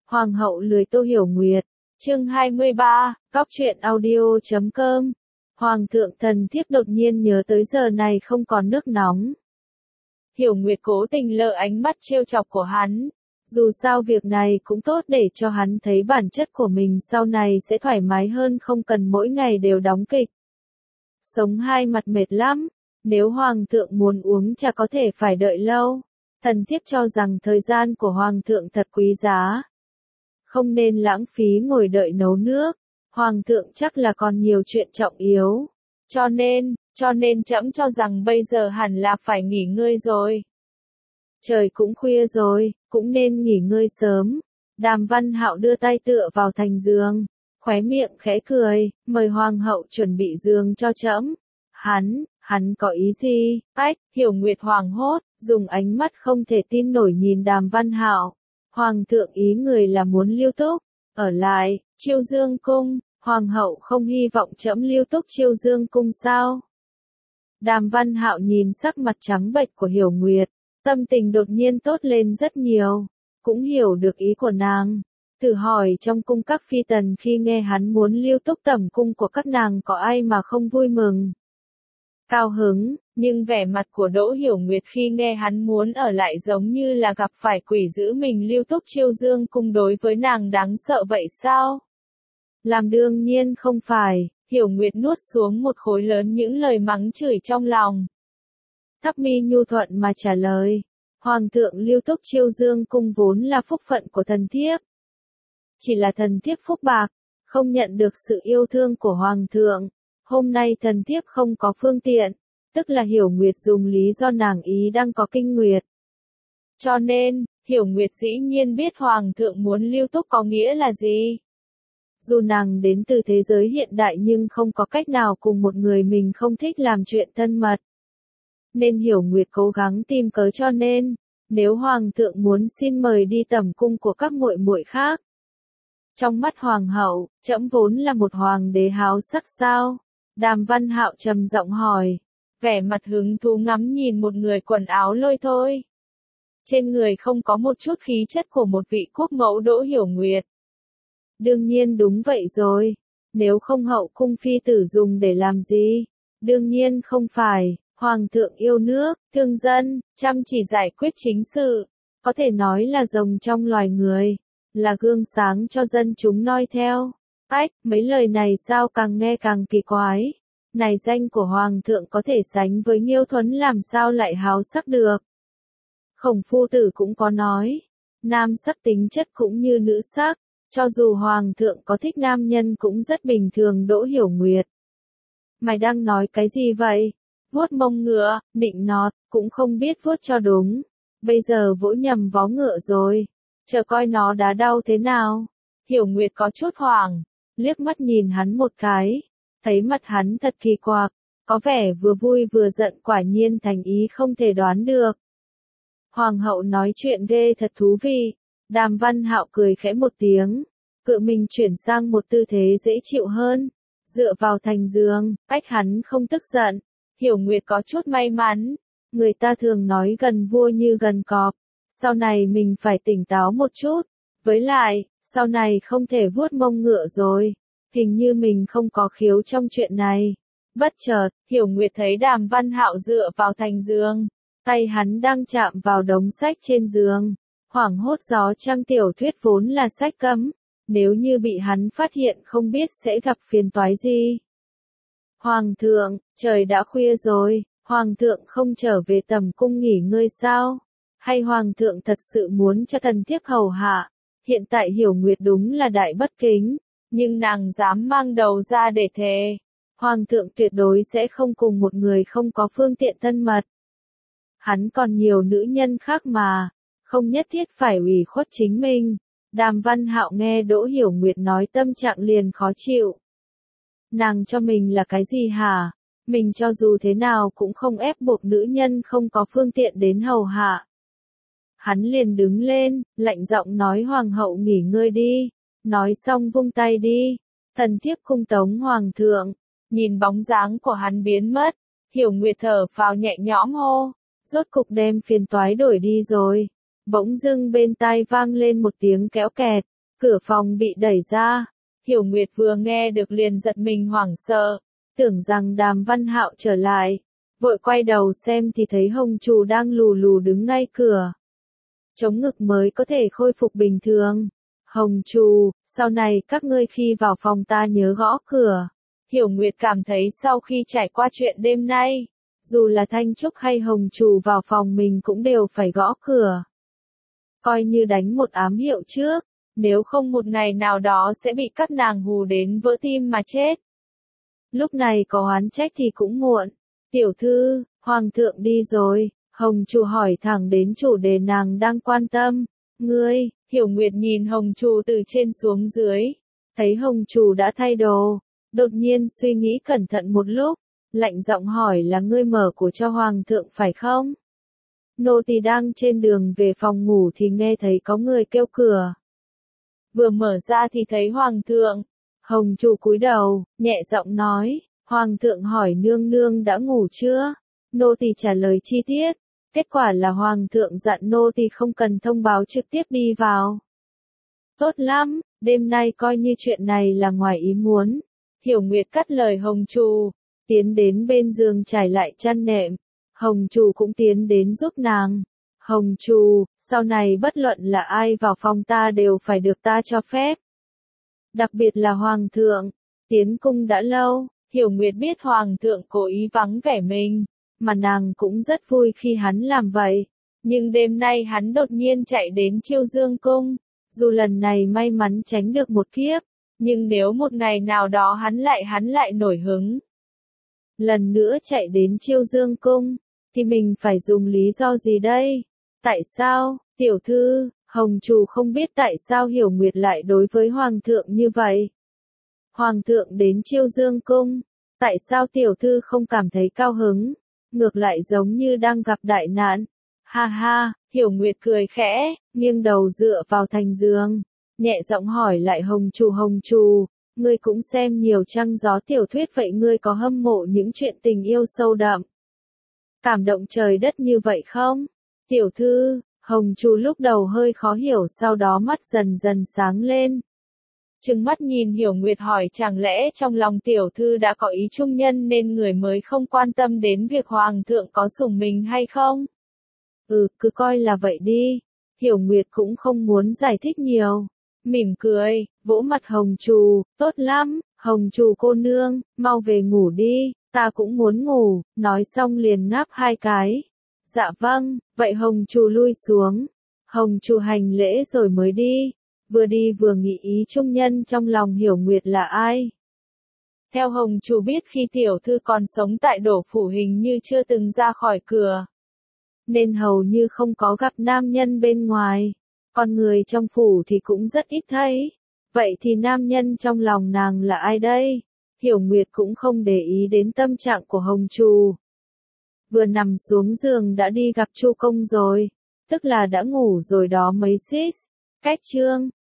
Hoàng hậu lười Tô Hiểu Nguyệt. Chương 23, Cóc truyện audio.com. Hoàng thượng thần thiếp đột nhiên nhớ tới giờ này không còn nước nóng. Hiểu Nguyệt cố tình lơ ánh mắt trêu chọc của hắn. Dù sao việc này cũng tốt để cho hắn thấy bản chất của mình sau này sẽ thoải mái hơn, không cần mỗi ngày đều đóng kịch. Sống hai mặt mệt lắm, nếu hoàng thượng muốn uống trà có thể phải đợi lâu. Thần thiếp cho rằng thời gian của hoàng thượng thật quý giá. Không nên lãng phí ngồi đợi nấu nước, hoàng thượng chắc là còn nhiều chuyện trọng yếu. Cho nên trẫm cho rằng bây giờ hẳn là phải nghỉ ngơi rồi. Trời cũng khuya rồi, cũng nên nghỉ ngơi sớm. Đàm Văn Hạo đưa tay tựa vào thành giường, khóe miệng khẽ cười, mời hoàng hậu chuẩn bị giường cho trẫm. Hắn có ý gì? Hiểu Nguyệt hoảng hốt, dùng ánh mắt không thể tin nổi nhìn Đàm Văn Hạo. Hoàng thượng ý người là muốn Lưu Túc ở lại Chiêu Dương cung, hoàng hậu không hy vọng trẫm Lưu Túc Chiêu Dương cung sao? Đàm Văn Hạo nhìn sắc mặt trắng bệch của Hiểu Nguyệt, tâm tình đột nhiên tốt lên rất nhiều, cũng hiểu được ý của nàng. Thử hỏi trong cung các phi tần khi nghe hắn muốn Lưu Túc tẩm cung của các nàng có ai mà không vui mừng, cao hứng, nhưng vẻ mặt của Đỗ Hiểu Nguyệt khi nghe hắn muốn ở lại giống như là gặp phải quỷ giữ mình. Lưu Túc Chiêu Dương cung đối với nàng đáng sợ vậy sao? Làm đương nhiên không phải. Hiểu Nguyệt nuốt xuống một khối lớn những lời mắng chửi trong lòng. Thắp mi nhu thuận mà trả lời. Hoàng thượng Lưu Túc Chiêu Dương cung vốn là phúc phận của thần thiếp. Chỉ là thần thiếp phúc bạc, không nhận được sự yêu thương của hoàng thượng. Hôm nay thần thiếp không có phương tiện, tức là Hiểu Nguyệt dùng lý do nàng ý đang có kinh nguyệt. Cho nên, Hiểu Nguyệt dĩ nhiên biết hoàng thượng muốn Lưu Túc có nghĩa là gì. Dù nàng đến từ thế giới hiện đại nhưng không có cách nào cùng một người mình không thích làm chuyện thân mật. Nên Hiểu Nguyệt cố gắng tìm cớ cho nên, nếu hoàng thượng muốn xin mời đi tẩm cung của các muội muội khác. Trong mắt hoàng hậu, trẫm vốn là một hoàng đế háo sắc sao? Đàm Văn Hạo trầm giọng hỏi, vẻ mặt hứng thú ngắm nhìn một người quần áo lôi thôi. Trên người không có một chút khí chất của một vị quốc mẫu Đỗ Hiểu Nguyệt. Đương nhiên đúng vậy rồi, nếu không hậu cung phi tử dùng để làm gì? Đương nhiên không phải, hoàng thượng yêu nước, thương dân, chăm chỉ giải quyết chính sự, có thể nói là rồng trong loài người, là gương sáng cho dân chúng noi theo. Mấy lời này sao càng nghe càng kỳ quái. Này danh của hoàng thượng có thể sánh với Nghiêu Thuấn làm sao lại háo sắc được. Khổng Phu Tử cũng có nói, nam sắc tính chất cũng như nữ sắc, cho dù hoàng thượng có thích nam nhân cũng rất bình thường. Đỗ Hiểu Nguyệt, mày đang nói cái gì vậy? Vuốt mông ngựa, nịnh nọt, cũng không biết vuốt cho đúng. Bây giờ vỗ nhầm vó ngựa rồi, chờ coi nó đá đau thế nào. Hiểu Nguyệt có chút hoảng, liếc mắt nhìn hắn một cái, thấy mặt hắn thật kỳ quặc, có vẻ vừa vui vừa giận, quả nhiên thành ý không thể đoán được. Hoàng hậu nói chuyện ghê thật thú vị. Đàm Văn Hạo cười khẽ một tiếng, cựa mình chuyển sang một tư thế dễ chịu hơn, dựa vào thành giường, cách hắn không tức giận. Hiểu Nguyệt có chút may mắn, người ta thường nói gần vua như gần cọp, sau này mình phải tỉnh táo một chút, với lại, sau này không thể vuốt mông ngựa rồi, hình như mình không có khiếu trong chuyện này. Bất chợt, Hiểu Nguyệt thấy Đàm Văn Hạo dựa vào thành giường, tay hắn đang chạm vào đống sách trên giường. Hoảng hốt, gió trăng tiểu thuyết vốn là sách cấm, nếu như bị hắn phát hiện không biết sẽ gặp phiền toái gì. Hoàng thượng, trời đã khuya rồi, hoàng thượng không trở về tẩm cung nghỉ ngơi sao? Hay hoàng thượng thật sự muốn cho thần thiếp hầu hạ? Hiện tại Hiểu Nguyệt đúng là đại bất kính, nhưng nàng dám mang đầu ra để thề. Hoàng thượng tuyệt đối sẽ không cùng một người không có phương tiện thân mật. Hắn còn nhiều nữ nhân khác mà, không nhất thiết phải ủy khuất chính mình. Đàm Văn Hạo nghe Đỗ Hiểu Nguyệt nói tâm trạng liền khó chịu. Nàng cho mình là cái gì hả? Mình cho dù thế nào cũng không ép buộc nữ nhân không có phương tiện đến hầu hạ. Hắn liền đứng lên, lạnh giọng nói hoàng hậu nghỉ ngơi đi. Nói xong vung tay đi. Thần thiếp cung tống hoàng thượng. Nhìn bóng dáng của hắn biến mất, Hiểu Nguyệt thở phào nhẹ nhõm hô, rốt cục đem phiền toái đổi đi rồi. Bỗng dưng bên tai vang lên một tiếng kéo kẹt, Cửa phòng bị đẩy ra. Hiểu Nguyệt vừa nghe được liền giật mình hoảng sợ, tưởng rằng Đàm Văn Hạo trở lại. Vội quay đầu xem thì thấy Hồng Trù đang lù lù đứng ngay cửa. Chống ngực mới có thể khôi phục bình thường. Hồng Trù, sau này các ngươi khi vào phòng ta nhớ gõ cửa. Hiểu Nguyệt cảm thấy sau khi trải qua chuyện đêm nay, dù là Thanh Trúc hay Hồng Trù vào phòng mình cũng đều phải gõ cửa. Coi như đánh một ám hiệu trước, nếu không một ngày nào đó sẽ bị các nàng hù đến vỡ tim mà chết. Lúc này có oán trách thì cũng muộn. Tiểu thư, Hoàng thượng đi rồi. Hồng Trù hỏi thẳng đến chủ đề nàng đang quan tâm. Ngươi, Hiểu Nguyệt nhìn Hồng Trù từ trên xuống dưới. Thấy Hồng Trù đã thay đồ. Đột nhiên suy nghĩ cẩn thận một lúc. Lạnh giọng hỏi là ngươi mở của cho Hoàng thượng phải không? Nô tỳ đang trên đường về phòng ngủ thì nghe thấy có người kêu cửa. Vừa mở ra thì thấy Hoàng thượng. Hồng Trù cúi đầu, nhẹ giọng nói. Hoàng thượng hỏi nương nương đã ngủ chưa? Nô tỳ trả lời chi tiết. Kết quả là Hoàng thượng dặn nô tỳ không cần thông báo trực tiếp đi vào. Tốt lắm, đêm nay coi như chuyện này là ngoài ý muốn. Hiểu Nguyệt cắt lời Hồng Trù, tiến đến bên giường trải lại chăn nệm. Hồng Trù cũng tiến đến giúp nàng. Hồng Trù, sau này bất luận là ai vào phòng ta đều phải được ta cho phép. Đặc biệt là Hoàng thượng, tiến cung đã lâu. Hiểu Nguyệt biết Hoàng thượng cố ý vắng vẻ mình, mà nàng cũng rất vui khi hắn làm vậy. Nhưng đêm nay hắn đột nhiên chạy đến Chiêu Dương cung, dù lần này may mắn tránh được một kiếp, nhưng nếu một ngày nào đó hắn lại nổi hứng, lần nữa chạy đến Chiêu Dương cung, thì mình phải dùng lý do gì đây? Tại sao, tiểu thư, Hồng Trù không biết tại sao Hiểu Nguyệt lại đối với Hoàng thượng như vậy. Hoàng thượng đến Chiêu Dương cung, tại sao tiểu thư không cảm thấy cao hứng, ngược lại giống như đang gặp đại nạn? Ha ha, Hiểu Nguyệt cười khẽ, nghiêng đầu dựa vào thành giường, nhẹ giọng hỏi lại Hồng Trù, ngươi cũng xem nhiều trăng gió tiểu thuyết vậy ngươi có hâm mộ những chuyện tình yêu sâu đậm, cảm động trời đất như vậy không? Tiểu thư, Hồng Trù lúc đầu hơi khó hiểu sau đó mắt dần dần sáng lên. Trừng mắt nhìn Hiểu Nguyệt hỏi chẳng lẽ trong lòng tiểu thư đã có ý trung nhân nên người mới không quan tâm đến việc Hoàng thượng có sủng mình hay không? Cứ coi là vậy đi. Hiểu Nguyệt cũng không muốn giải thích nhiều. Mỉm cười, vỗ mặt Hồng Trù, tốt lắm, Hồng Trù cô nương, mau về ngủ đi, ta cũng muốn ngủ, nói xong liền ngáp 2 cái. Dạ vâng, vậy Hồng Trù lui xuống. Hồng Trù hành lễ rồi mới đi. Vừa đi vừa nghĩ ý trung nhân trong lòng Hiểu Nguyệt là ai. Theo Hồng Trù biết khi tiểu thư còn sống tại Đổ phủ hình như chưa từng ra khỏi cửa, nên hầu như không có gặp nam nhân bên ngoài. Con người trong phủ thì cũng rất ít thấy. Vậy thì nam nhân trong lòng nàng là ai đây? Hiểu Nguyệt cũng không để ý đến tâm trạng của Hồng Trù. Vừa nằm xuống giường đã đi gặp Chu công rồi, tức là đã ngủ rồi đó mấy sis. Cách chương